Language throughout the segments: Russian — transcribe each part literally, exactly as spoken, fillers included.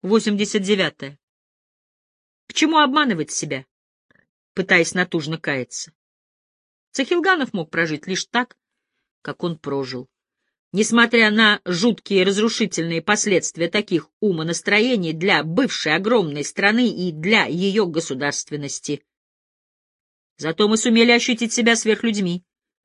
восемьдесят девятое. К чему обманывать себя, пытаясь натужно каяться? Цахилганов мог прожить лишь так, как он прожил. Несмотря на жуткие разрушительные последствия таких умонастроений для бывшей огромной страны и для ее государственности. Зато мы сумели ощутить себя сверхлюдьми.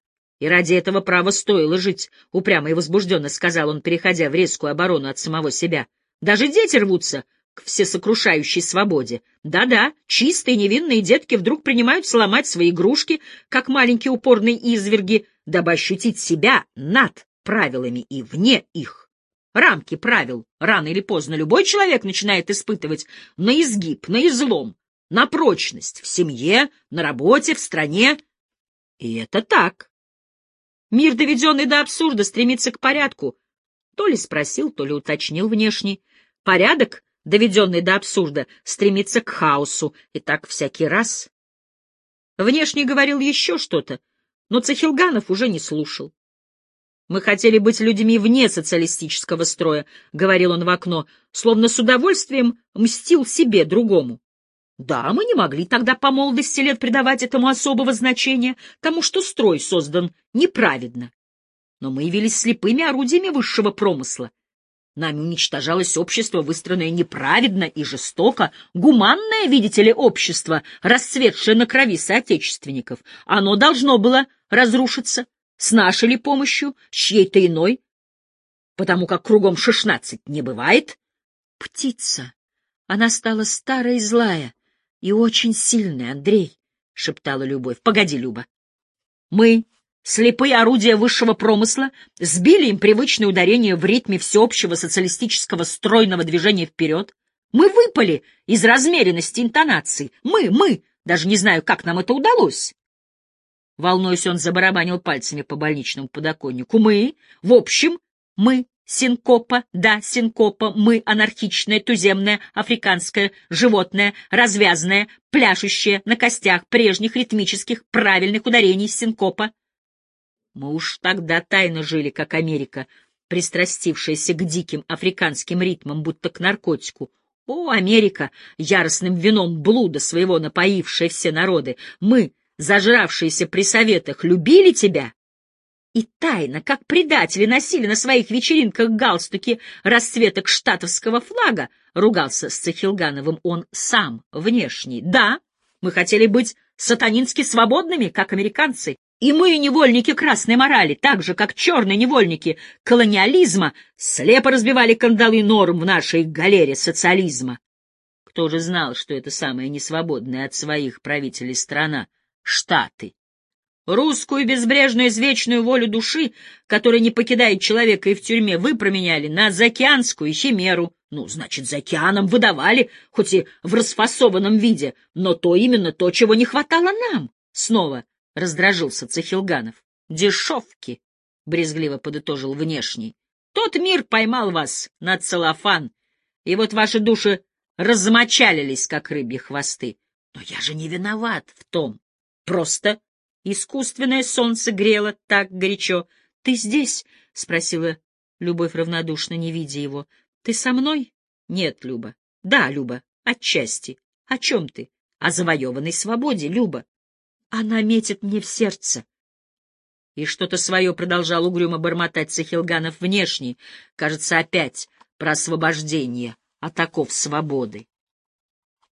И ради этого права стоило жить, — упрямо и возбужденно сказал он, переходя в резкую оборону от самого себя. Даже дети рвутся к всесокрушающей свободе. Да-да, чистые невинные детки вдруг принимаются ломать свои игрушки, как маленькие упорные изверги, дабы ощутить себя над правилами и вне их. Рамки правил рано или поздно любой человек начинает испытывать на изгиб, на излом, на прочность в семье, на работе, в стране. И это так. Мир, доведенный до абсурда, стремится к порядку. То ли спросил, то ли уточнил внешний. Порядок, доведенный до абсурда, стремится к хаосу. И так всякий раз. Внешний говорил еще что-то, но Цахилганов уже не слушал. «Мы хотели быть людьми вне социалистического строя», — говорил он в окно, словно с удовольствием мстил себе, другому. «Да, мы не могли тогда по молодости лет придавать этому особого значения, тому, что строй создан неправедно. Но мы явились слепыми орудиями высшего промысла. Нами уничтожалось общество, выстроенное неправедно и жестоко, гуманное, видите ли, общество, расцветшее на крови соотечественников. Оно должно было разрушиться. С нашей ли помощью, с чьей-то иной? Потому как кругом шестнадцать не бывает. Птица. Она стала старая и злая, и очень сильная, Андрей, — шептала Любовь. Погоди, Люба. Мы, слепые орудия высшего промысла, сбили им привычное ударение в ритме всеобщего социалистического стройного движения вперед. Мы выпали из размеренности интонаций. Мы, мы, даже не знаю, как нам это удалось. Волнуясь, он забарабанил пальцами по больничному подоконнику. Мы, в общем, мы, синкопа, да, синкопа, мы, анархичное, туземное, африканское, животное, развязное, пляшущее на костях прежних ритмических правильных ударений синкопа. Мы уж тогда тайно жили, как Америка, пристрастившаяся к диким африканским ритмам, будто к наркотику. О, Америка, яростным вином блуда своего напоившая все народы! Мы, зажравшиеся при советах, любили тебя и тайно, как предатели, носили на своих вечеринках галстуки расцветок штатовского флага, ругался с Цахилгановым он сам, внешний. Да, мы хотели быть сатанински свободными, как американцы, и мы, невольники красной морали, так же, как черные невольники колониализма, слепо разбивали кандалы норм в нашей галере социализма. Кто же знал, что это самая несвободная от своих правителей страна — Штаты. Русскую безбрежную извечную волю души, которая не покидает человека и в тюрьме, вы променяли на заокеанскую химеру. Ну, значит, за океаном выдавали, хоть и в расфасованном виде, но то именно то, чего не хватало нам. Снова раздражился Цахилганов. Дешевки, брезгливо подытожил внешний. Тот мир поймал вас на целлофан, и вот ваши души размочалились, как рыбьи хвосты. Но я же не виноват в том. Просто искусственное солнце грело так горячо. — Ты здесь? — спросила Любовь равнодушно, не видя его. — Ты со мной? — Нет, Люба. — Да, Люба, отчасти. — О чем ты? — О завоеванной свободе, Люба. — Она метит мне в сердце. И что-то свое продолжал угрюмо бормотать Цахилганов внешний, кажется, опять про освобождение от оков свободы.